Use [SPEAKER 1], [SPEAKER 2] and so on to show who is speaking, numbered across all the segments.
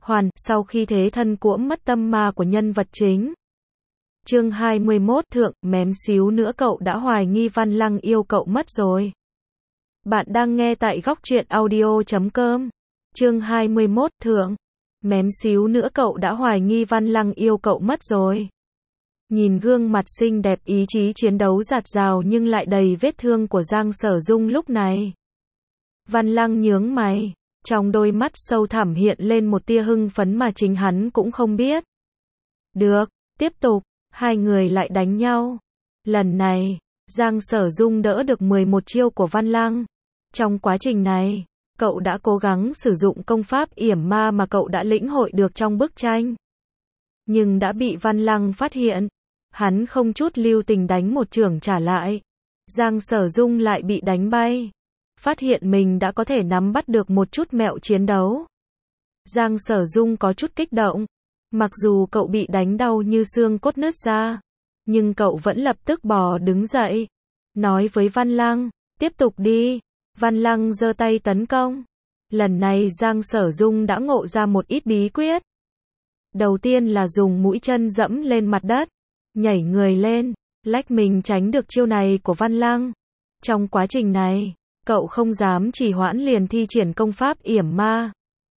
[SPEAKER 1] sau khi thế thân cuỗm mất tâm ma của nhân vật chính. Chương 21 Thượng, mém xíu nữa cậu đã hoài nghi Văn Lăng yêu cậu mất rồi. Bạn đang nghe tại góc truyện audio.com. Chương 21 Thượng, mém xíu nữa cậu đã hoài nghi Văn Lăng yêu cậu mất rồi. Nhìn gương mặt xinh đẹp ý chí chiến đấu dạt dào nhưng lại đầy vết thương của Giang Sở Dung lúc này. Văn Lăng nhướng mày, trong đôi mắt sâu thẳm hiện lên một tia hưng phấn mà chính hắn cũng không biết. Được, tiếp tục, hai người lại đánh nhau. Lần này, Giang Sở Dung đỡ được 11 chiêu của Văn Lăng. Trong quá trình này, cậu đã cố gắng sử dụng công pháp yểm ma mà cậu đã lĩnh hội được trong bức tranh. Nhưng đã bị Văn Lăng phát hiện. Hắn không chút lưu tình đánh một chưởng trả lại. Giang Sở Dung lại bị đánh bay. Phát hiện mình đã có thể nắm bắt được một chút mẹo chiến đấu. Giang Sở Dung có chút kích động. Mặc dù cậu bị đánh đau như xương cốt nứt ra, nhưng cậu vẫn lập tức bò đứng dậy. Nói với Văn Lăng, tiếp tục đi. Văn Lăng giơ tay tấn công. Lần này Giang Sở Dung đã ngộ ra một ít bí quyết. Đầu tiên là dùng mũi chân dẫm lên mặt đất, nhảy người lên, lách mình tránh được chiêu này của Văn Lăng. Trong quá trình này, cậu không dám trì hoãn liền thi triển công pháp yểm ma.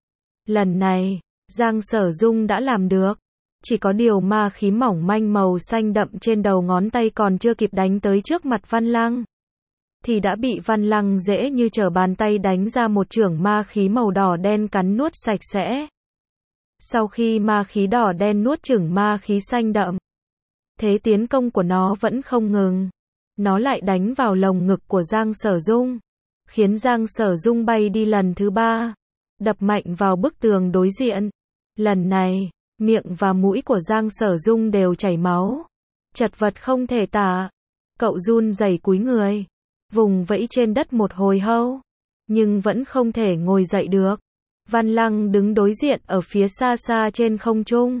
[SPEAKER 1] Lần này, Giang Sở Dung đã làm được. Chỉ có điều ma khí mỏng manh màu xanh đậm trên đầu ngón tay còn chưa kịp đánh tới trước mặt Văn Lăng, thì đã bị Văn Lăng dễ như trở bàn tay đánh ra một chưởng ma khí màu đỏ đen cắn nuốt sạch sẽ. Sau khi ma khí đỏ đen nuốt chửng ma khí xanh đậm, thế tiến công của nó vẫn không ngừng. Nó lại đánh vào lồng ngực của Giang Sở Dung, khiến Giang Sở Dung bay đi lần thứ 3, đập mạnh vào bức tường đối diện. Lần này, miệng và mũi của Giang Sở Dung đều chảy máu, chật vật không thể tả. Cậu run rẩy cúi người, vùng vẫy trên đất một hồi lâu, nhưng vẫn không thể ngồi dậy được. Văn Lăng đứng đối diện ở phía xa xa trên không trung.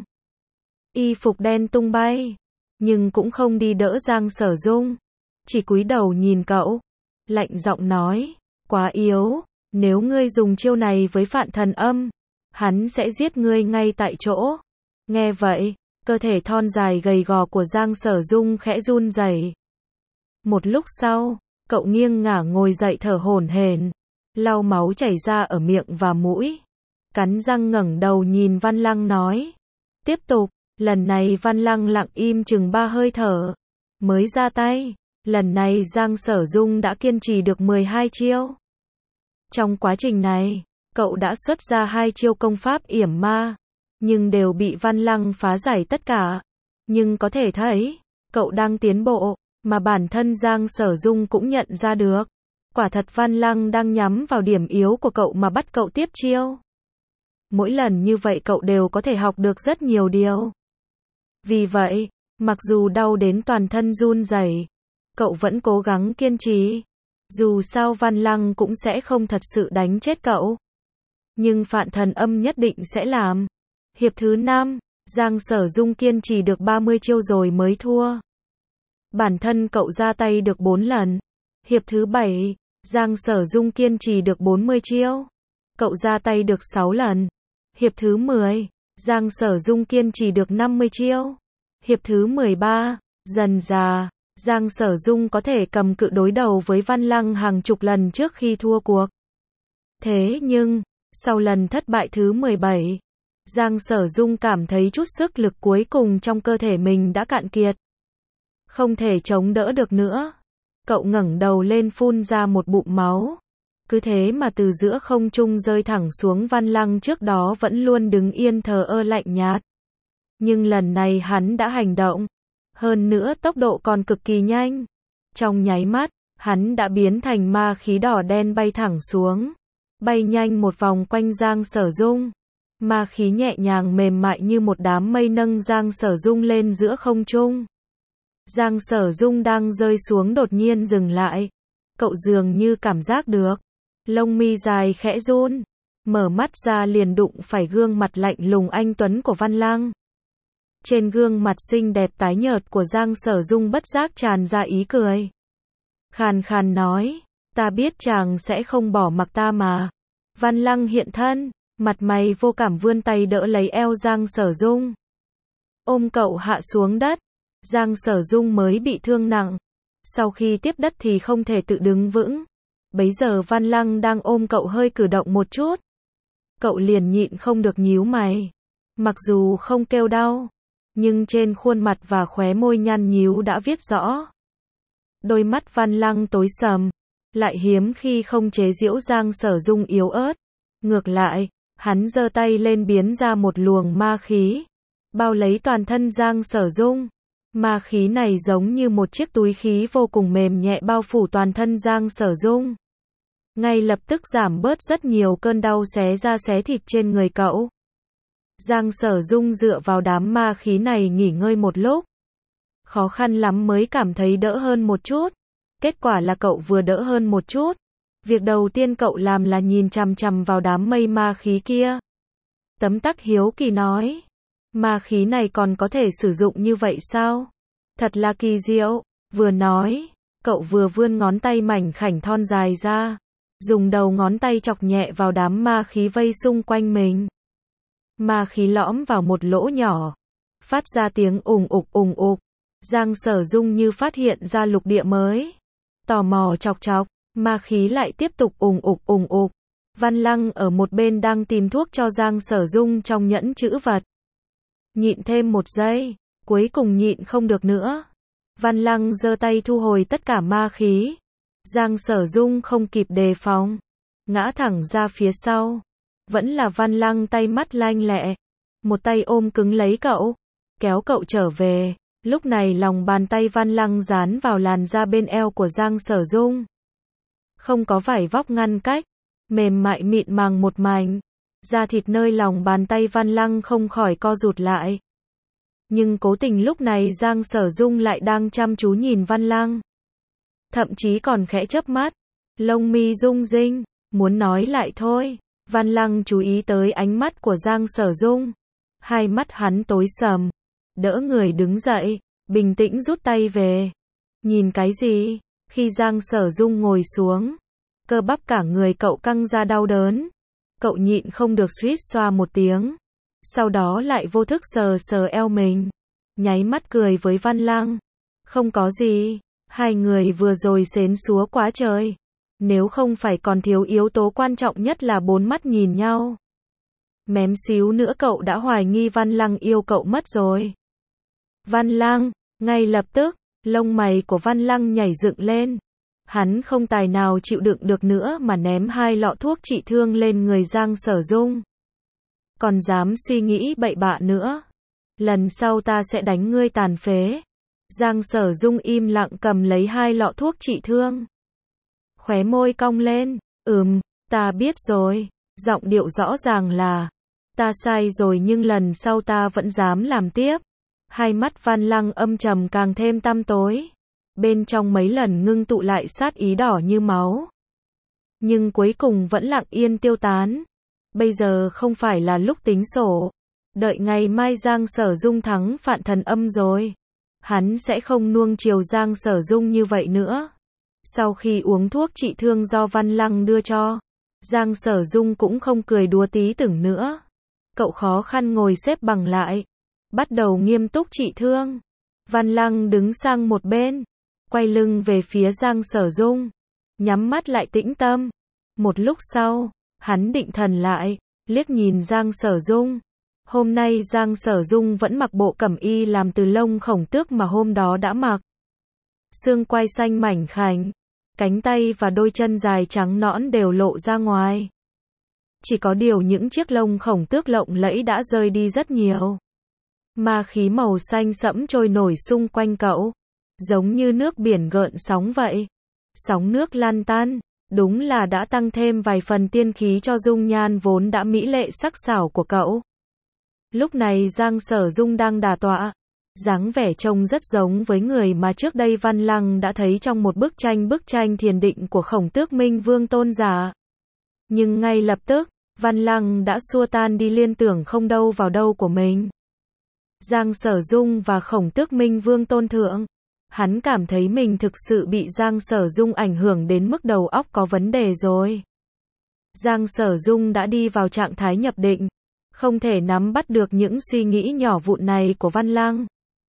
[SPEAKER 1] Y phục đen tung bay, nhưng cũng không đi đỡ Giang Sở Dung, chỉ cúi đầu nhìn cậu, lạnh giọng nói, quá yếu, nếu ngươi dùng chiêu này với Phạn Thần Âm, hắn sẽ giết ngươi ngay tại chỗ. Nghe vậy, cơ thể thon dài gầy gò của Giang Sở Dung khẽ run rẩy. Một lúc sau, cậu nghiêng ngả ngồi dậy thở hổn hển, lau máu chảy ra ở miệng và mũi, cắn răng ngẩng đầu nhìn Văn Lăng nói, tiếp tục. Lần này Văn Lăng lặng im chừng 3 hơi thở, mới ra tay. Lần này Giang Sở Dung đã kiên trì được 12 chiêu. Trong quá trình này, cậu đã xuất ra 2 chiêu công pháp yểm ma, nhưng đều bị Văn Lăng phá giải tất cả. Nhưng có thể thấy, cậu đang tiến bộ, mà bản thân Giang Sở Dung cũng nhận ra được. Quả thật Văn Lăng đang nhắm vào điểm yếu của cậu mà bắt cậu tiếp chiêu. Mỗi lần như vậy cậu đều có thể học được rất nhiều điều. Vì vậy, mặc dù đau đến toàn thân run rẩy, cậu vẫn cố gắng kiên trì. Dù sao Văn Lăng cũng sẽ không thật sự đánh chết cậu, nhưng Phạn Thần Âm nhất định sẽ làm. Hiệp thứ 5, Giang Sở Dung kiên trì được 30 chiêu rồi mới thua. Bản thân cậu ra tay được 4 lần. Hiệp thứ 7, Giang Sở Dung kiên trì được 40 chiêu. Cậu ra tay được 6 lần. Hiệp thứ 10, Giang Sở Dung kiên trì được 50 chiêu. Hiệp thứ 13, dần dà, Giang Sở Dung có thể cầm cự đối đầu với Văn Lăng hàng chục lần trước khi thua cuộc. Thế nhưng, sau lần thất bại thứ 17, Giang Sở Dung cảm thấy chút sức lực cuối cùng trong cơ thể mình đã cạn kiệt. Không thể chống đỡ được nữa. Cậu ngẩng đầu lên phun ra một bụng máu. Cứ thế mà từ giữa không trung rơi thẳng xuống. Văn Lăng trước đó vẫn luôn đứng yên thờ ơ lạnh nhạt, nhưng lần này hắn đã hành động. Hơn nữa tốc độ còn cực kỳ nhanh. Trong nháy mắt, hắn đã biến thành ma khí đỏ đen bay thẳng xuống, bay nhanh một vòng quanh Giang Sở Dung. Ma khí nhẹ nhàng mềm mại như một đám mây nâng Giang Sở Dung lên giữa không trung. Giang Sở Dung đang rơi xuống đột nhiên dừng lại. Cậu dường như cảm giác được. Lông mi dài khẽ run, mở mắt ra liền đụng phải gương mặt lạnh lùng anh tuấn của Văn Lăng. Trên gương mặt xinh đẹp tái nhợt của Giang Sở Dung bất giác tràn ra ý cười. Khàn khàn nói, ta biết chàng sẽ không bỏ mặc ta mà. Văn Lăng hiện thân, Mặt mày vô cảm vươn tay đỡ lấy eo Giang Sở Dung. Ôm cậu hạ xuống đất. Giang Sở Dung mới bị thương nặng. Sau khi tiếp đất thì không thể tự đứng vững. Bấy giờ Văn Lăng đang ôm cậu hơi cử động một chút. Cậu liền nhịn không được nhíu mày. Mặc dù không kêu đau, nhưng trên khuôn mặt và khóe môi nhăn nhíu đã viết rõ. Đôi mắt Văn Lăng tối sầm, lại hiếm khi không chế giễu Giang Sở Dung yếu ớt. Ngược lại, hắn giơ tay lên biến ra một luồng ma khí, bao lấy toàn thân Giang Sở Dung. Ma khí này giống như một chiếc túi khí vô cùng mềm nhẹ bao phủ toàn thân Giang Sở Dung. Ngay lập tức giảm bớt rất nhiều cơn đau xé da xé thịt trên người cậu. Giang Sở Dung dựa vào đám ma khí này nghỉ ngơi một lúc. Khó khăn lắm mới cảm thấy đỡ hơn một chút. Kết quả là cậu vừa đỡ hơn một chút. Việc đầu tiên cậu làm là nhìn chằm chằm vào đám mây ma khí kia. Tấm tắc hiếu kỳ nói. Ma khí này còn có thể sử dụng như vậy sao? Thật là kỳ diệu. Vừa nói, cậu vừa vươn ngón tay mảnh khảnh thon dài ra. Dùng đầu ngón tay chọc nhẹ vào đám ma khí vây xung quanh mình. Ma khí lõm vào một lỗ nhỏ. Phát ra tiếng ùng ục ùng ục. Giang Sở Dung như phát hiện ra lục địa mới. Tò mò chọc chọc, ma khí lại tiếp tục ùng ục ùng ục. Văn Lăng ở một bên đang tìm thuốc cho Giang Sở Dung trong nhẫn trữ vật. Nhịn thêm một giây, cuối cùng nhịn không được nữa. Văn Lăng giơ tay thu hồi tất cả ma khí. Giang Sở Dung không kịp đề phòng, ngã thẳng ra phía sau. Vẫn là Văn Lăng tay mắt lanh lẹ, một tay ôm cứng lấy cậu, kéo cậu trở về. Lúc này lòng bàn tay Văn Lăng dán vào làn da bên eo của Giang Sở Dung. Không có vải vóc ngăn cách, mềm mại mịn màng một mảnh. Da thịt nơi lòng bàn tay Văn Lăng không khỏi co rụt lại. Nhưng cố tình lúc này Giang Sở Dung lại đang chăm chú nhìn Văn Lăng. Thậm chí còn khẽ chớp mắt, lông mi rung rinh, muốn nói lại thôi. Văn Lăng chú ý tới ánh mắt của Giang Sở Dung. Hai mắt hắn tối sầm, đỡ người đứng dậy, bình tĩnh rút tay về. Nhìn cái gì? Khi Giang Sở Dung ngồi xuống, cơ bắp cả người cậu căng ra đau đớn. Cậu nhịn không được suýt xoa một tiếng. Sau đó lại vô thức sờ sờ eo mình. Nháy mắt cười với Văn Lăng. Không có gì, hai người vừa rồi xến xúa quá trời. Nếu không phải còn thiếu yếu tố quan trọng nhất là bốn mắt nhìn nhau. Mém xíu nữa cậu đã hoài nghi Văn Lăng yêu cậu mất rồi. Văn Lăng, ngay lập tức, lông mày của Văn Lăng nhảy dựng lên. Hắn không tài nào chịu đựng được nữa mà ném hai lọ thuốc trị thương lên người Giang Sở Dung. Còn dám suy nghĩ bậy bạ nữa. Lần sau ta sẽ đánh ngươi tàn phế. Giang Sở Dung im lặng cầm lấy hai lọ thuốc trị thương. Khóe môi cong lên. Ta biết rồi. Giọng điệu rõ ràng là, ta sai rồi nhưng lần sau ta vẫn dám làm tiếp. Hai mắt Văn Lăng âm trầm càng thêm tăm tối. Bên trong mấy lần ngưng tụ lại sát ý đỏ như máu. Nhưng cuối cùng vẫn lặng yên tiêu tán. Bây giờ không phải là lúc tính sổ. Đợi ngày mai Giang Sở Dung thắng Phạn Thần Âm rồi. Hắn sẽ không nuông chiều Giang Sở Dung như vậy nữa. Sau khi uống thuốc trị thương do Văn Lăng đưa cho, Giang Sở Dung cũng không cười đùa tí tưởng nữa. Cậu khó khăn ngồi xếp bằng lại, bắt đầu nghiêm túc trị thương. Văn Lăng đứng sang một bên, quay lưng về phía Giang Sở Dung, nhắm mắt lại tĩnh tâm. Một lúc sau, hắn định thần lại, liếc nhìn Giang Sở Dung. Hôm nay Giang Sở Dung vẫn mặc bộ cẩm y làm từ lông khổng tước mà hôm đó đã mặc. Xương quai xanh mảnh khảnh, cánh tay và đôi chân dài trắng nõn đều lộ ra ngoài. Chỉ có điều những chiếc lông khổng tước lộng lẫy đã rơi đi rất nhiều. Ma khí màu xanh sẫm trôi nổi xung quanh cậu, giống như nước biển gợn sóng vậy. Sóng nước lan tan, đúng là đã tăng thêm vài phần tiên khí cho dung nhan vốn đã mỹ lệ sắc sảo của cậu. Lúc này Giang Sở Dung đang đả tọa, dáng vẻ trông rất giống với người mà trước đây Văn Lăng đã thấy trong một bức tranh thiền định của Khổng Tước Minh Vương Tôn giả. Nhưng ngay lập tức, Văn Lăng đã xua tan đi liên tưởng không đâu vào đâu của mình. Giang Sở Dung và Khổng Tước Minh Vương tôn thượng. Hắn cảm thấy mình thực sự bị Giang Sở Dung ảnh hưởng đến mức đầu óc có vấn đề rồi. Giang Sở Dung đã đi vào trạng thái nhập định, không thể nắm bắt được những suy nghĩ nhỏ vụn này của Văn Lăng.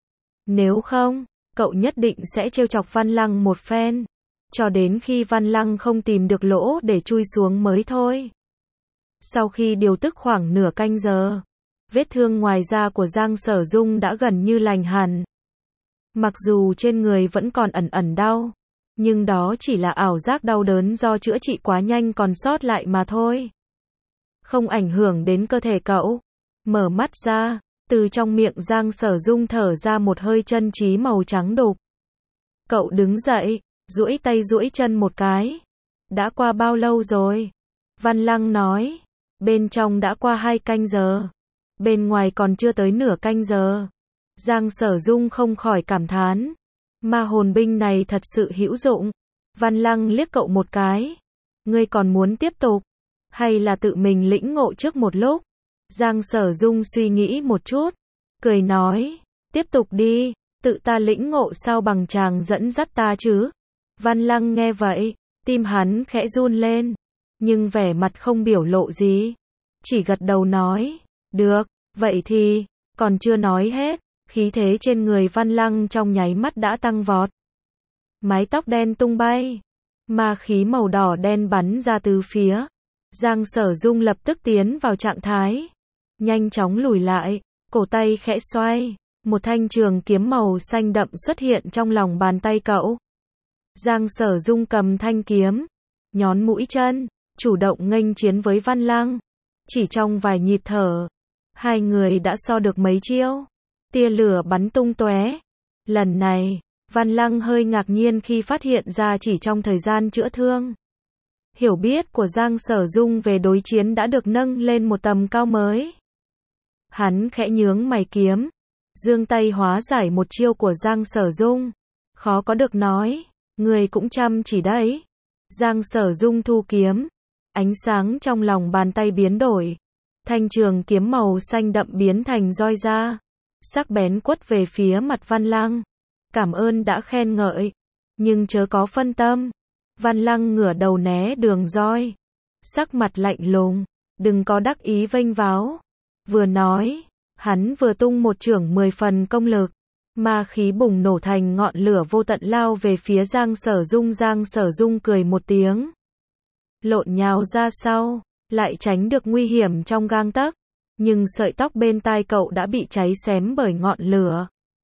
[SPEAKER 1] Nếu không, cậu nhất định sẽ trêu chọc Văn Lăng một phen, cho đến khi Văn Lăng không tìm được lỗ để chui xuống mới thôi. Sau khi điều tức khoảng nửa canh giờ, vết thương ngoài da của Giang Sở Dung đã gần như lành hẳn. Mặc dù trên người vẫn còn ẩn ẩn đau, nhưng đó chỉ là ảo giác đau đớn do chữa trị quá nhanh còn sót lại mà thôi. Không ảnh hưởng đến cơ thể cậu. Mở mắt ra, từ trong miệng Giang Sở Dung thở ra một hơi chân trí màu trắng đục. Cậu đứng dậy, duỗi tay duỗi chân một cái. Đã qua bao lâu rồi? Văn Lăng nói. Bên trong đã qua 2 canh giờ. Bên ngoài còn chưa tới nửa canh giờ. Giang Sở Dung không khỏi cảm thán. Ma hồn binh này thật sự hữu dụng. Văn Lăng liếc cậu một cái. Ngươi còn muốn tiếp tục? Hay là tự mình lĩnh ngộ trước một lúc? Giang Sở Dung suy nghĩ một chút. Cười nói. Tiếp tục đi. Tự ta lĩnh ngộ sao bằng chàng dẫn dắt ta chứ? Văn Lăng nghe vậy. Tim hắn khẽ run lên. Nhưng vẻ mặt không biểu lộ gì. Chỉ gật đầu nói. Được, vậy thì. Còn chưa nói hết. Khí thế trên người Văn Lăng trong nháy mắt đã tăng vọt. Mái tóc đen tung bay. Ma khí màu đỏ đen bắn ra từ phía. Giang Sở Dung lập tức tiến vào trạng thái. Nhanh chóng lùi lại. Cổ tay khẽ xoay. Một thanh trường kiếm màu xanh đậm xuất hiện trong lòng bàn tay cậu. Giang Sở Dung cầm thanh kiếm. Nhón mũi chân. Chủ động nghênh chiến với Văn Lăng. Chỉ trong vài nhịp thở. Hai người đã so được mấy chiêu. Tia lửa bắn tung tóe. Lần này, Văn Lăng hơi ngạc nhiên khi phát hiện ra chỉ trong thời gian chữa thương. Hiểu biết của Giang Sở Dung về đối chiến đã được nâng lên một tầm cao mới. Hắn khẽ nhướng mày kiếm. Giương tay hóa giải một chiêu của Giang Sở Dung. Khó có được nói. Người cũng chăm chỉ đấy. Giang Sở Dung thu kiếm. Ánh sáng trong lòng bàn tay biến đổi. Thanh trường kiếm màu xanh đậm biến thành roi da. Sắc bén quất về phía mặt Văn Lăng. Cảm ơn đã khen ngợi. Nhưng chớ có phân tâm. Văn Lăng ngửa đầu né đường roi. Sắc mặt lạnh lùng. Đừng có đắc ý vênh váo. Vừa nói, hắn vừa tung một chưởng 10 phần công lực. Ma khí bùng nổ thành ngọn lửa vô tận lao về phía Giang Sở Dung. Giang Sở Dung cười một tiếng. Lộn nhào ra sau. Lại tránh được nguy hiểm trong gang tấc. Nhưng sợi tóc bên tai cậu đã bị cháy xém bởi ngọn lửa.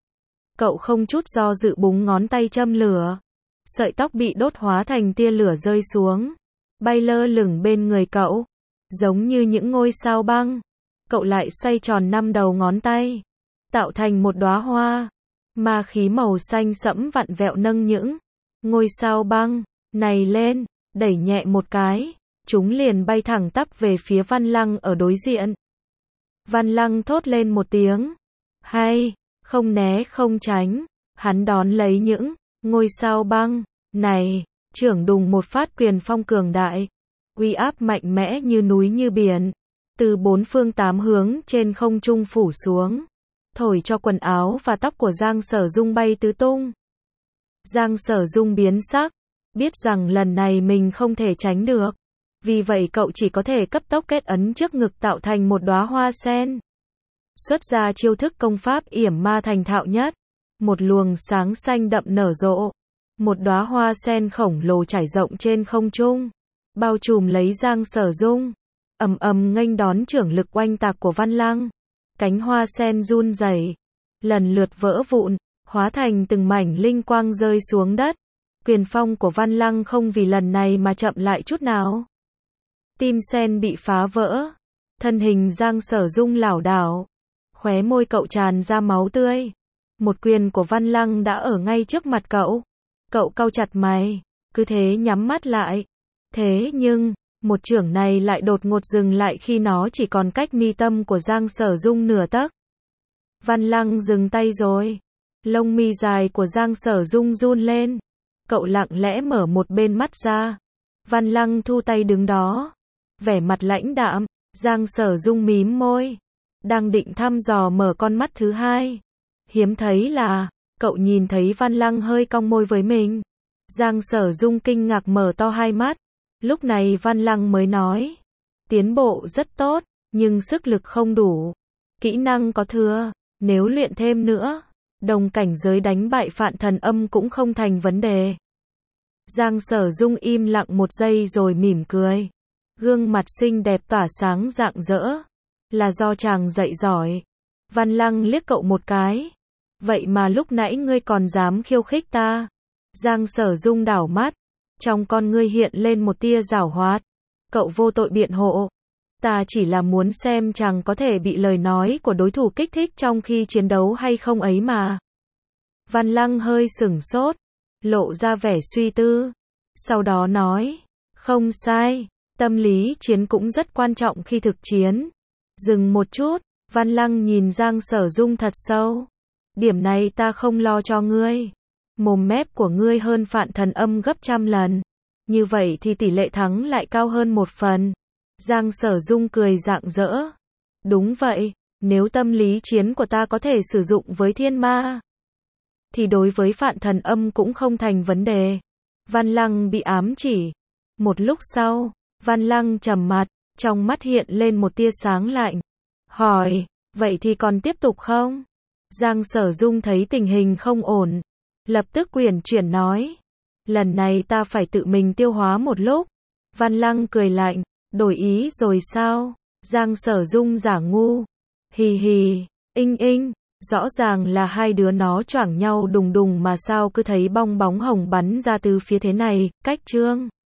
[SPEAKER 1] Cậu không chút do dự búng ngón tay châm lửa. Sợi tóc bị đốt hóa thành tia lửa rơi xuống. Bay lơ lửng bên người cậu. Giống như những ngôi sao băng. Cậu lại xoay tròn 5 đầu ngón tay. Tạo thành một đóa hoa. Ma khí màu xanh sẫm vặn vẹo nâng những ngôi sao băng này lên. Đẩy nhẹ một cái. Chúng liền bay thẳng tắp về phía Văn Lăng ở đối diện. Văn Lăng thốt lên một tiếng. Hay, không né không tránh. Hắn đón lấy những ngôi sao băng này. Chưởng đùng một phát quyền phong cường đại. Uy áp mạnh mẽ như núi như biển. Từ 4 phương 8 hướng trên không trung phủ xuống. Thổi cho quần áo và tóc của Giang Sở Dung bay tứ tung. Giang Sở Dung biến sắc. Biết rằng lần này mình không thể tránh được. Vì vậy cậu chỉ có thể cấp tốc kết ấn trước ngực tạo thành một đóa hoa sen. Xuất ra chiêu thức công pháp yểm ma thành thạo nhất. Một luồng sáng xanh đậm nở rộ. Một đóa hoa sen khổng lồ trải rộng trên không trung. Bao trùm lấy Giang Sở Dung. Ầm ầm nghênh đón chưởng lực oanh tạc của Văn Lăng. Cánh hoa sen run rẩy. Lần lượt vỡ vụn. Hóa thành từng mảnh linh quang rơi xuống đất. Quyền phong của Văn Lăng không vì lần này mà chậm lại chút nào. Tim sen bị phá vỡ. Thân hình Giang Sở Dung lảo đảo. Khóe môi cậu tràn ra máu tươi. Một quyền của Văn Lăng đã ở ngay trước mặt cậu. Cậu cau chặt mày. Cứ thế nhắm mắt lại. Thế nhưng, một chưởng này lại đột ngột dừng lại khi nó chỉ còn cách mi tâm của Giang Sở Dung nửa tấc. Văn Lăng dừng tay rồi. Lông mi dài của Giang Sở Dung run lên. Cậu lặng lẽ mở một bên mắt ra. Văn Lăng thu tay đứng đó. Vẻ mặt lãnh đạm. Giang Sở Dung mím môi. Đang định thăm dò mở con mắt thứ hai. Hiếm thấy là, cậu nhìn thấy Văn Lăng hơi cong môi với mình. Giang Sở Dung kinh ngạc mở to hai mắt. Lúc này Văn Lăng mới nói, tiến bộ rất tốt, nhưng sức lực không đủ. Kỹ năng có thừa, nếu luyện thêm nữa, đồng cảnh giới đánh bại Phạn Thần Âm cũng không thành vấn đề. Giang Sở Dung im lặng một giây rồi mỉm cười. Gương mặt xinh đẹp tỏa sáng rạng rỡ. Là do chàng dạy giỏi. Văn Lăng liếc cậu một cái. Vậy mà lúc nãy ngươi còn dám khiêu khích ta. Giang Sở Dung đảo mắt. Trong con ngươi hiện lên một tia giảo hoạt. Cậu vô tội biện hộ. Ta chỉ là muốn xem chàng có thể bị lời nói của đối thủ kích thích trong khi chiến đấu hay không ấy mà. Văn Lăng hơi sửng sốt, lộ ra vẻ suy tư. Sau đó nói, không sai, tâm lý chiến cũng rất quan trọng khi thực chiến. Dừng một chút, Văn Lăng nhìn Giang Sở Dung thật sâu. Điểm này ta không lo cho ngươi. Mồm mép của ngươi hơn Phạn Thần Âm gấp trăm lần. Như vậy thì tỷ lệ thắng lại cao hơn một phần. Giang Sở Dung cười rạng rỡ. Đúng vậy, nếu tâm lý chiến của ta có thể sử dụng với thiên ma, thì đối với Phạn Thần Âm cũng không thành vấn đề. Văn Lăng bị ám chỉ. Một lúc sau, Văn Lăng trầm mặt, trong mắt hiện lên một tia sáng lạnh. Hỏi, vậy thì còn tiếp tục không? Giang Sở Dung thấy tình hình không ổn. Lập tức uyển chuyển nói. Lần này ta phải tự mình tiêu hóa một lúc. Văn Lăng cười lạnh. Đổi ý rồi sao? Giang Sở Dung giả ngu. Hì hì, inh, rõ ràng là hai đứa nó choảng nhau đùng đùng mà sao cứ thấy bong bóng hồng bắn ra từ phía thế này, cách chương.